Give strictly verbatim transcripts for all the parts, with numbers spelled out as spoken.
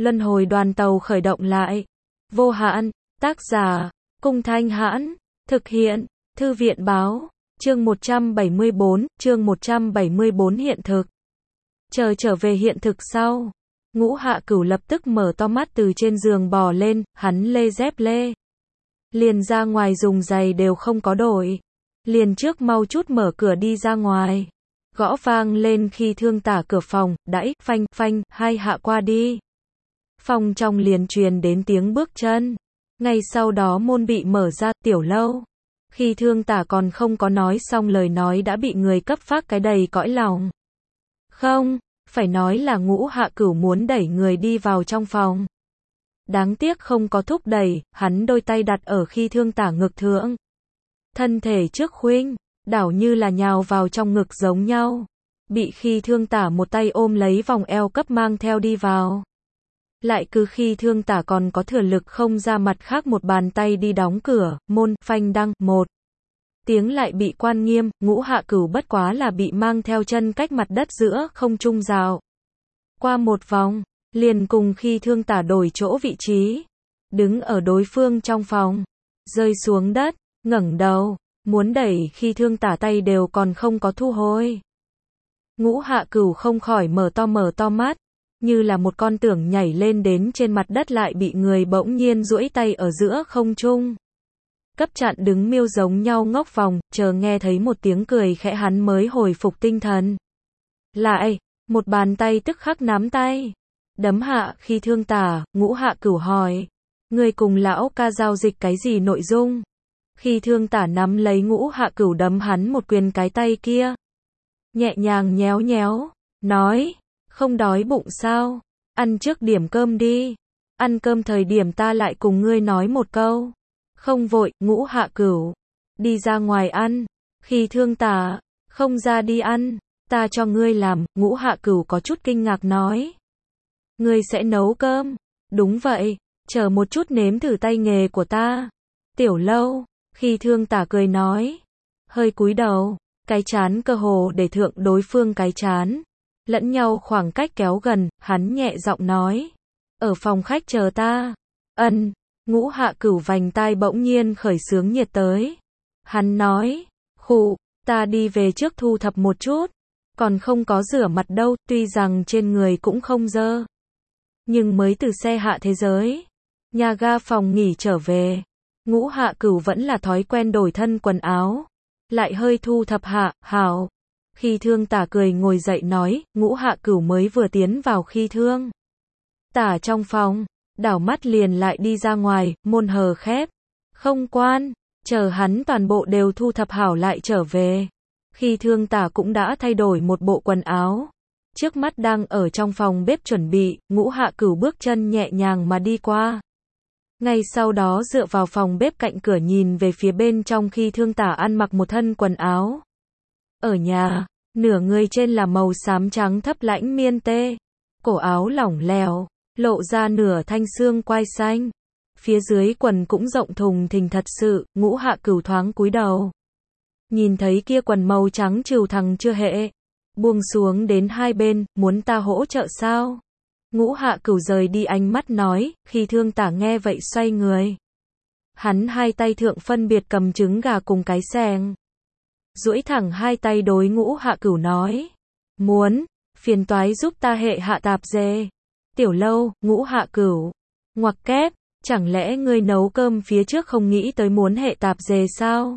Luân hồi đoàn tàu khởi động lại. Vô hạn, tác giả, Cung Thanh Hãn, thực hiện, Thư viện Báo, chương một trăm bảy mươi bốn, chương một trăm bảy mươi bốn hiện thực. Chờ trở về hiện thực sau, Ngũ Hạ Cửu lập tức mở to mắt từ trên giường bò lên, hắn lê dép lê. Liền ra ngoài dùng giày đều không có đổi. Liền trước mau chút mở cửa đi ra ngoài. Gõ vang lên khi Thương Tả cửa phòng, đãi, phanh, phanh, hai hạ qua đi. Phòng trong liền truyền đến tiếng bước chân. Ngay sau đó môn bị mở ra, Tiểu Lâu. Khi Thương Tả còn không có nói xong lời nói đã bị người cấp phát cái đầy cõi lòng. Không, phải nói là Ngũ Hạ Cửu muốn đẩy người đi vào trong phòng. Đáng tiếc không có thúc đẩy, hắn đôi tay đặt ở khi Thương Tả ngực thượng. Thân thể trước khuynh, đảo như là nhào vào trong ngực giống nhau. Bị khi Thương Tả một tay ôm lấy vòng eo cấp mang theo đi vào. Lại cứ khi Thương Tả còn có thừa lực không ra mặt khác một bàn tay đi đóng cửa, môn, phanh đăng, một. Tiếng lại bị quan nghiêm, Ngũ Hạ Cửu bất quá là bị mang theo chân cách mặt đất giữa không trung rào. Qua một vòng, liền cùng khi Thương Tả đổi chỗ vị trí. Đứng ở đối phương trong phòng. Rơi xuống đất, ngẩng đầu, muốn đẩy khi Thương Tả tay đều còn không có thu hồi. Ngũ Hạ Cửu không khỏi mở to mở to mắt. Như là một con tưởng nhảy lên đến trên mặt đất lại bị người bỗng nhiên duỗi tay ở giữa không trung. Cấp chặn đứng miêu giống nhau ngốc vòng, chờ nghe thấy một tiếng cười khẽ hắn mới hồi phục tinh thần. Lại, một bàn tay tức khắc nắm tay. Đấm hạ khi Thương Tả, Ngũ Hạ Cửu hỏi. Người cùng lão ca giao dịch cái gì nội dung? Khi Thương Tả nắm lấy Ngũ Hạ Cửu đấm hắn một quyền cái tay kia. Nhẹ nhàng nhéo nhéo, nói. Không đói bụng sao? Ăn trước điểm cơm đi. Ăn cơm thời điểm ta lại cùng ngươi nói một câu. Không vội, Ngũ Hạ Cửu. Đi ra ngoài ăn. Khi Thương Tả, không ra đi ăn. Ta cho ngươi làm, Ngũ Hạ Cửu có chút kinh ngạc nói. Ngươi sẽ nấu cơm. Đúng vậy, chờ một chút nếm thử tay nghề của ta. Tiểu Lâu, khi Thương Tả cười nói. Hơi cúi đầu, cái chán cơ hồ để thượng đối phương cái chán. Lẫn nhau khoảng cách kéo gần, hắn nhẹ giọng nói. Ở phòng khách chờ ta. Ân, Ngũ Hạ Cửu vành tai bỗng nhiên khởi sướng nhiệt tới. Hắn nói, khụ, ta đi về trước thu thập một chút. Còn không có rửa mặt đâu, tuy rằng trên người cũng không dơ. Nhưng mới từ xe hạ thế giới. Nhà ga phòng nghỉ trở về. Ngũ Hạ Cửu vẫn là thói quen đổi thân quần áo. Lại hơi thu thập hạ, hảo. Khi Thương Tả cười ngồi dậy nói, Ngũ Hạ Cửu mới vừa tiến vào khi Thương Tả trong phòng, đảo mắt liền lại đi ra ngoài, môn hờ khép. Không quan, chờ hắn toàn bộ đều thu thập hảo lại trở về. Khi Thương Tả cũng đã thay đổi một bộ quần áo. Trước mắt đang ở trong phòng bếp chuẩn bị, Ngũ Hạ Cửu bước chân nhẹ nhàng mà đi qua. Ngay sau đó dựa vào phòng bếp cạnh cửa nhìn về phía bên trong khi Thương Tả ăn mặc một thân quần áo. Ở nhà, nửa người trên là màu xám trắng thấp lãnh miên tê. Cổ áo lỏng lẻo, lộ ra nửa thanh xương quai xanh. Phía dưới quần cũng rộng thùng thình thật sự, Ngũ Hạ Cửu thoáng cúi đầu. Nhìn thấy kia quần màu trắng trừu thẳng chưa hệ. Buông xuống đến hai bên, muốn ta hỗ trợ sao? Ngũ Hạ Cửu rời đi ánh mắt nói, khi Thương Tả nghe vậy xoay người. Hắn hai tay thượng phân biệt cầm trứng gà cùng cái xẻng. Duỗi thẳng hai tay đối Ngũ Hạ Cửu nói. Muốn, phiền toái giúp ta hệ hạ tạp dề. Tiểu Lâu, Ngũ Hạ Cửu. Ngoặc kép, chẳng lẽ ngươi nấu cơm phía trước không nghĩ tới muốn hệ tạp dề sao?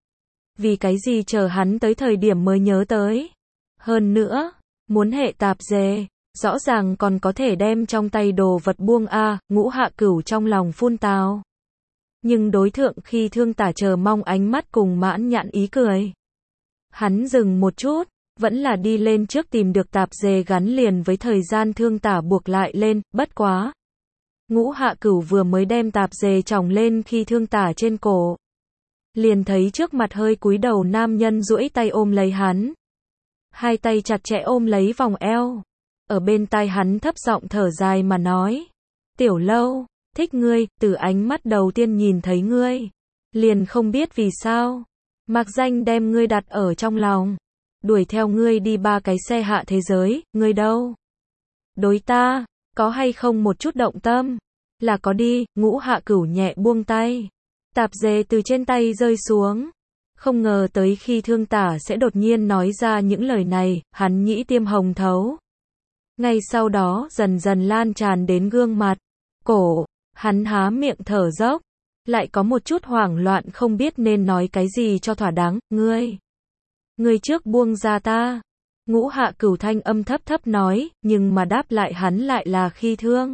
Vì cái gì chờ hắn tới thời điểm mới nhớ tới? Hơn nữa, muốn hệ tạp dề, rõ ràng còn có thể đem trong tay đồ vật buông a, à, Ngũ Hạ Cửu trong lòng phun tào. Nhưng đối thượng khi Thương Tả chờ mong ánh mắt cùng mãn nhãn ý cười. Hắn dừng một chút, vẫn là đi lên trước tìm được tạp dề gắn liền với thời gian Thương Tả buộc lại lên, bất quá. Ngũ Hạ Cửu vừa mới đem tạp dề tròng lên khi Thương Tả trên cổ. Liền thấy trước mặt hơi cúi đầu nam nhân duỗi tay ôm lấy hắn. Hai tay chặt chẽ ôm lấy vòng eo. Ở bên tai hắn thấp giọng thở dài mà nói. Tiểu Lâu, thích ngươi, từ ánh mắt đầu tiên nhìn thấy ngươi. Liền không biết vì sao. Mặc danh đem ngươi đặt ở trong lòng. Đuổi theo ngươi đi ba cái xe hạ thế giới, ngươi đâu? Đối ta, Có hay không một chút động tâm? Là có đi, Ngũ Hạ Cửu nhẹ buông tay. Tạp dề từ trên tay rơi xuống. Không ngờ tới khi Thương Tả sẽ đột nhiên nói ra những lời này, hắn nhĩ tiêm hồng thấu. Ngay sau đó, dần dần lan tràn đến gương mặt, cổ, hắn há miệng thở dốc, lại có một chút hoảng loạn không biết nên nói cái gì cho thỏa đáng, ngươi. Ngươi trước buông ra ta. Ngũ Hạ Cửu thanh âm thấp thấp nói, nhưng mà đáp lại hắn lại là khi Thương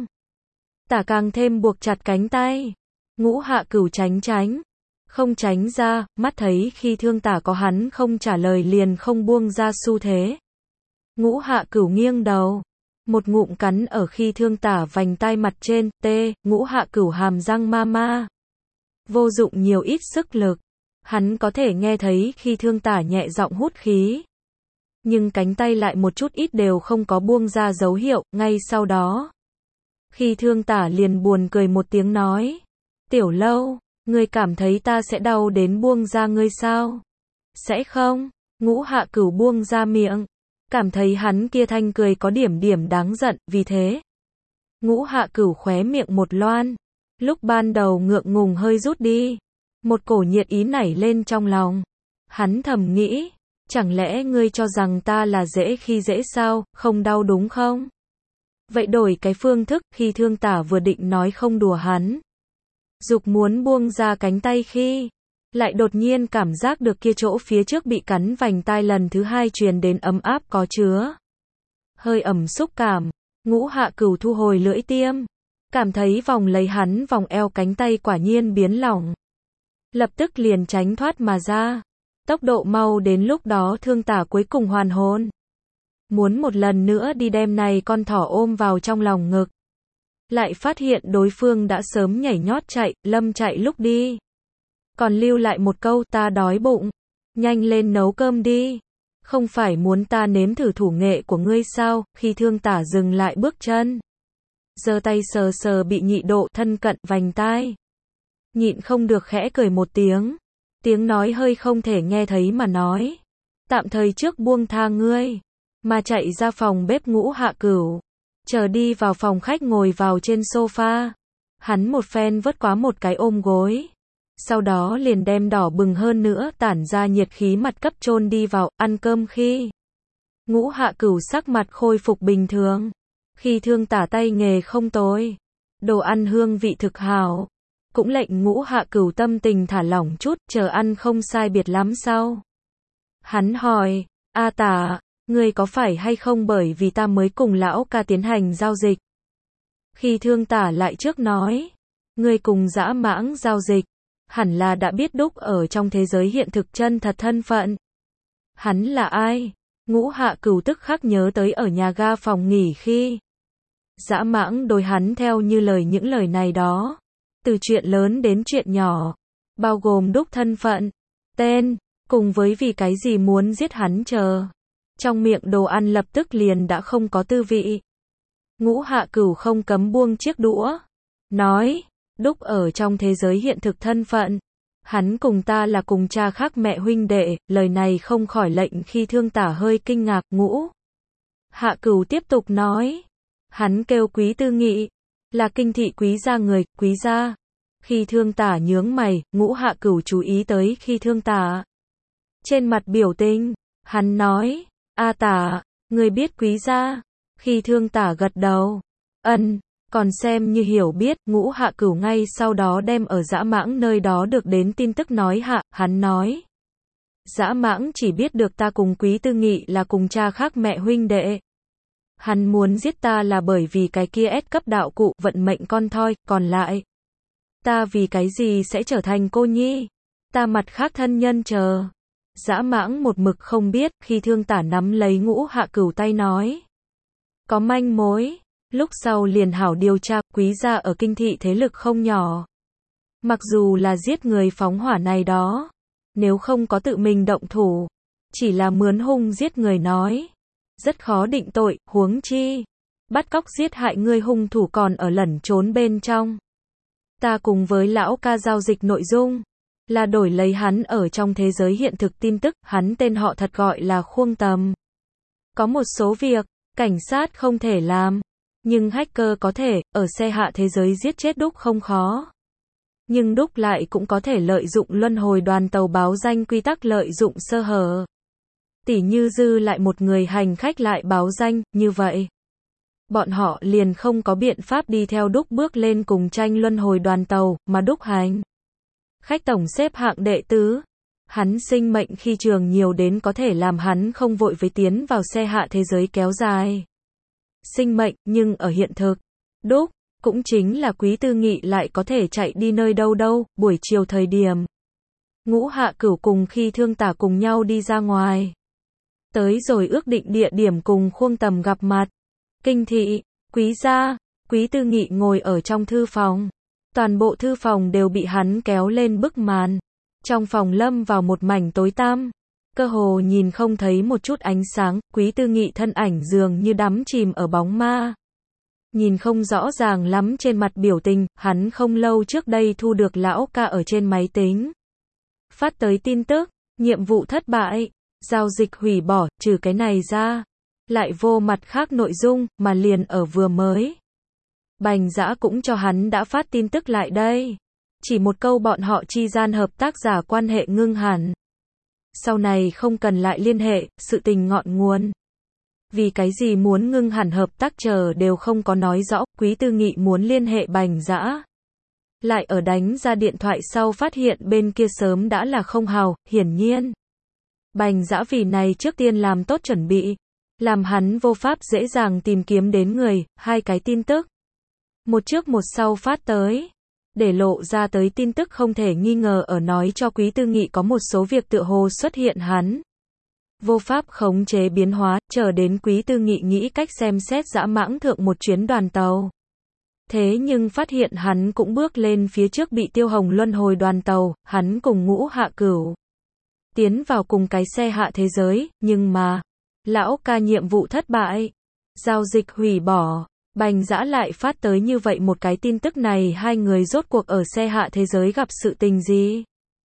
Tả càng thêm buộc chặt cánh tay. Ngũ Hạ Cửu tránh tránh, không tránh ra, mắt thấy khi Thương Tả có hắn không trả lời liền không buông ra xu thế. Ngũ Hạ Cửu nghiêng đầu, một ngụm cắn ở khi Thương Tả vành tai mặt trên, tê, Ngũ Hạ Cửu hàm răng ma ma. Vô dụng nhiều ít sức lực. Hắn có thể nghe thấy khi Thương Tả nhẹ giọng hút khí. Nhưng cánh tay lại một chút ít đều không có buông ra dấu hiệu, ngay sau đó. Khi Thương Tả liền buồn cười một tiếng nói. Tiểu Lâu, ngươi cảm thấy ta sẽ đau đến buông ra ngươi sao? Sẽ không? Ngũ Hạ Cửu buông ra miệng. Cảm thấy hắn kia thanh cười có điểm điểm đáng giận, vì thế. Ngũ Hạ Cửu khóe miệng một loan. Lúc ban đầu ngượng ngùng hơi rút đi. Một cổ nhiệt ý nảy lên trong lòng. Hắn thầm nghĩ. Chẳng lẽ ngươi cho rằng ta là dễ khi dễ sao, không đau đúng không? Vậy đổi cái phương thức, khi Thương Tả vừa định nói không đùa hắn. Dục muốn buông ra cánh tay khi. Lại đột nhiên cảm giác được kia chỗ phía trước bị cắn vành tai lần thứ hai truyền đến ấm áp có chứa. Hơi ẩm xúc cảm. Ngũ Hạ Cửu thu hồi lưỡi tiêm. Cảm thấy vòng lấy hắn vòng eo cánh tay quả nhiên biến lỏng. Lập tức liền tránh thoát mà ra. Tốc độ mau đến lúc đó Thương Tả cuối cùng hoàn hồn. Muốn một lần nữa đi đem này con thỏ ôm vào trong lòng ngực. Lại phát hiện đối phương đã sớm nhảy nhót chạy, lâm chạy lúc đi. Còn lưu lại một câu ta đói bụng. Nhanh lên nấu cơm đi. Không phải muốn ta nếm thử thủ nghệ của ngươi sao, khi Thương Tả dừng lại bước chân. Giơ tay sờ sờ bị nhị độ thân cận vành tai. Nhịn không được khẽ cười một tiếng. Tiếng nói hơi không thể nghe thấy mà nói. Tạm thời trước buông tha ngươi. Mà chạy ra phòng bếp Ngũ Hạ Cửu. Chờ đi vào phòng khách ngồi vào trên sofa. Hắn một phen vớt quá một cái ôm gối. Sau đó liền đem đỏ bừng hơn nữa tản ra nhiệt khí mặt cấp chôn đi vào, ăn cơm khi. Ngũ Hạ Cửu sắc mặt khôi phục bình thường. Khi Thương Tả tay nghề không tồi. Đồ ăn hương vị thực hảo. Cũng lệnh Ngũ Hạ Cửu tâm tình thả lỏng chút, chờ ăn không sai biệt lắm sau. Hắn hỏi, A Tả, ngươi có phải hay không bởi vì ta mới cùng lão ca tiến hành giao dịch? Khi Thương Tả lại trước nói, ngươi cùng Dã Mãng giao dịch, hẳn là đã biết đúc ở trong thế giới hiện thực chân thật thân phận. Hắn là ai? Ngũ Hạ Cửu tức khắc nhớ tới ở nhà ga phòng nghỉ khi. Dã Mãng đối hắn theo như lời những lời này đó. Từ chuyện lớn đến chuyện nhỏ, bao gồm đúc thân phận, tên, cùng với vì cái gì muốn giết hắn chờ. Trong miệng đồ ăn lập tức liền đã không có tư vị. Ngũ Hạ Cửu không cấm buông chiếc đũa. Nói, đúc ở trong thế giới hiện thực thân phận. Hắn cùng ta là cùng cha khác mẹ huynh đệ, lời này không khỏi lệnh khi Thương Tả hơi kinh ngạc. Ngũ Hạ Cửu tiếp tục nói. Hắn kêu Quý Tư Nghị. Là kinh thị quý gia người, quý gia. Khi Thương Tả nhướng mày, Ngũ Hạ Cửu chú ý tới khi Thương Tả. Trên mặt biểu tình, hắn nói, A Tả, người biết quý gia. Khi Thương Tả gật đầu, ân, còn xem như hiểu biết, Ngũ Hạ Cửu ngay sau đó đem ở Dã Mãng nơi đó được đến tin tức nói hạ, hắn nói. Dã Mãng chỉ biết được ta cùng Quý Tư Nghị là cùng cha khác mẹ huynh đệ. Hắn muốn giết ta là bởi vì cái kia S cấp đạo cụ vận mệnh con thoi, còn lại. Ta vì cái gì sẽ trở thành cô nhi? Ta mặt khác thân nhân chờ. Dã Mãng một mực không biết, khi Thương Tả nắm lấy Ngũ Hạ Cửu tay nói. Có manh mối. Lúc sau liền hảo điều tra, quý gia ở kinh thị thế lực không nhỏ. Mặc dù là giết người phóng hỏa này đó. Nếu không có tự mình động thủ. Chỉ là mướn hung giết người nói. Rất khó định tội, huống chi. Bắt cóc giết hại người hung thủ còn ở lẩn trốn bên trong. Ta cùng với lão ca giao dịch nội dung. Là đổi lấy hắn ở trong thế giới hiện thực tin tức, hắn tên họ thật gọi là Khuông Tầm. Có một số việc, cảnh sát không thể làm. Nhưng hacker có thể, ở xe hạ thế giới giết chết Đúc không khó. Nhưng Đúc lại cũng có thể lợi dụng luân hồi đoàn tàu báo danh quy tắc lợi dụng sơ hở. Tỉ như dư lại một người hành khách lại báo danh, như vậy. Bọn họ liền không có biện pháp đi theo Đúc bước lên cùng tranh luân hồi đoàn tàu, mà Đúc hành. Khách tổng xếp hạng đệ tứ. Hắn sinh mệnh khi trường nhiều đến có thể làm hắn không vội với tiến vào xe hạ thế giới kéo dài. Sinh mệnh, nhưng ở hiện thực, Đúc, cũng chính là Quý Tư Nghị lại có thể chạy đi nơi đâu đâu, buổi chiều thời điểm. Ngũ Hạ Cửu cùng khi Thương Tả cùng nhau đi ra ngoài. Tới rồi ước định địa điểm cùng Khuông Tầm gặp mặt. Kinh thị, Quý gia, Quý Tư Nghị ngồi ở trong thư phòng. Toàn bộ thư phòng đều bị hắn kéo lên bức màn. Trong phòng lâm vào một mảnh tối tăm. Cơ hồ nhìn không thấy một chút ánh sáng, Quý Tư Nghị thân ảnh dường như đắm chìm ở bóng ma. Nhìn không rõ ràng lắm trên mặt biểu tình, hắn không lâu trước đây thu được lão ca ở trên máy tính. Phát tới tin tức, nhiệm vụ thất bại, giao dịch hủy bỏ, trừ cái này ra. Lại vô mặt khác nội dung, mà liền ở vừa mới. Bành Dã cũng cho hắn đã phát tin tức lại đây. Chỉ một câu bọn họ chi gian hợp tác giả quan hệ ngưng hẳn. Sau này không cần lại liên hệ, sự tình ngọn nguồn. Vì cái gì muốn ngưng hẳn hợp tác chờ đều không có nói rõ, Quý Tư Nghị muốn liên hệ Bành Dã. Lại ở đánh ra điện thoại sau phát hiện bên kia sớm đã là không hào, hiển nhiên. Bành Dã vì này trước tiên làm tốt chuẩn bị. Làm hắn vô pháp dễ dàng tìm kiếm đến người, hai cái tin tức. Một trước một sau phát tới. Để lộ ra tới tin tức không thể nghi ngờ ở nói cho Quý Tư Nghị có một số việc tựa hồ xuất hiện hắn. Vô pháp khống chế biến hóa, chờ đến Quý Tư Nghị nghĩ cách xem xét dã mãng thượng một chuyến đoàn tàu. Thế nhưng phát hiện hắn cũng bước lên phía trước bị Tiêu Hồng luân hồi đoàn tàu, hắn cùng Ngũ Hạ Cửu. Tiến vào cùng cái xe hạ thế giới, nhưng mà, lão ca nhiệm vụ thất bại. Giao dịch hủy bỏ. Bành Dã lại phát tới như vậy một cái tin tức này hai người rốt cuộc ở xe hạ thế giới gặp sự tình gì?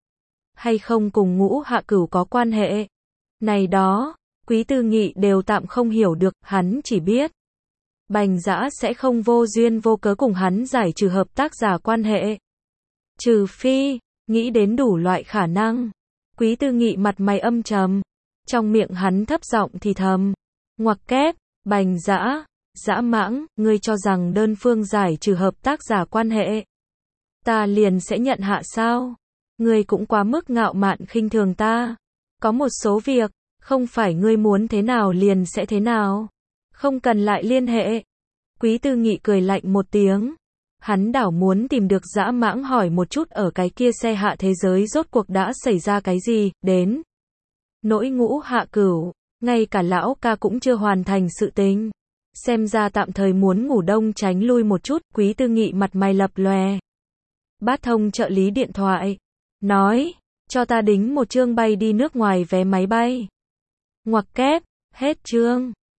Hay không cùng Ngũ Hạ Cửu có quan hệ? Này đó, Quý Tư Nghị đều tạm không hiểu được, hắn chỉ biết. Bành Dã sẽ không vô duyên vô cớ cùng hắn giải trừ hợp tác giả quan hệ. Trừ phi, nghĩ đến đủ loại khả năng. Quý Tư Nghị mặt mày âm trầm. Trong miệng hắn thấp giọng thì thầm. Ngoặc kép, Bành Dã. Dã mãng, ngươi cho rằng đơn phương giải trừ hợp tác giả quan hệ. Ta liền sẽ nhận hạ sao? Ngươi cũng quá mức ngạo mạn khinh thường ta. Có một số việc, không phải ngươi muốn thế nào liền sẽ thế nào. Không cần lại liên hệ. Quý Tư Nghị cười lạnh một tiếng. Hắn đảo muốn tìm được dã mãng hỏi một chút ở cái kia xe hạ thế giới rốt cuộc đã xảy ra cái gì, đến. Nỗi Ngũ Hạ Cửu, ngay cả lão ca cũng chưa hoàn thành sự tình. Xem ra tạm thời muốn ngủ đông tránh lui một chút, Quý Tư Nghị mặt mày lập lòe. Bát thông trợ lý điện thoại. Nói, cho ta đính một chương bay đi nước ngoài vé máy bay. Ngoặc kép, hết chương.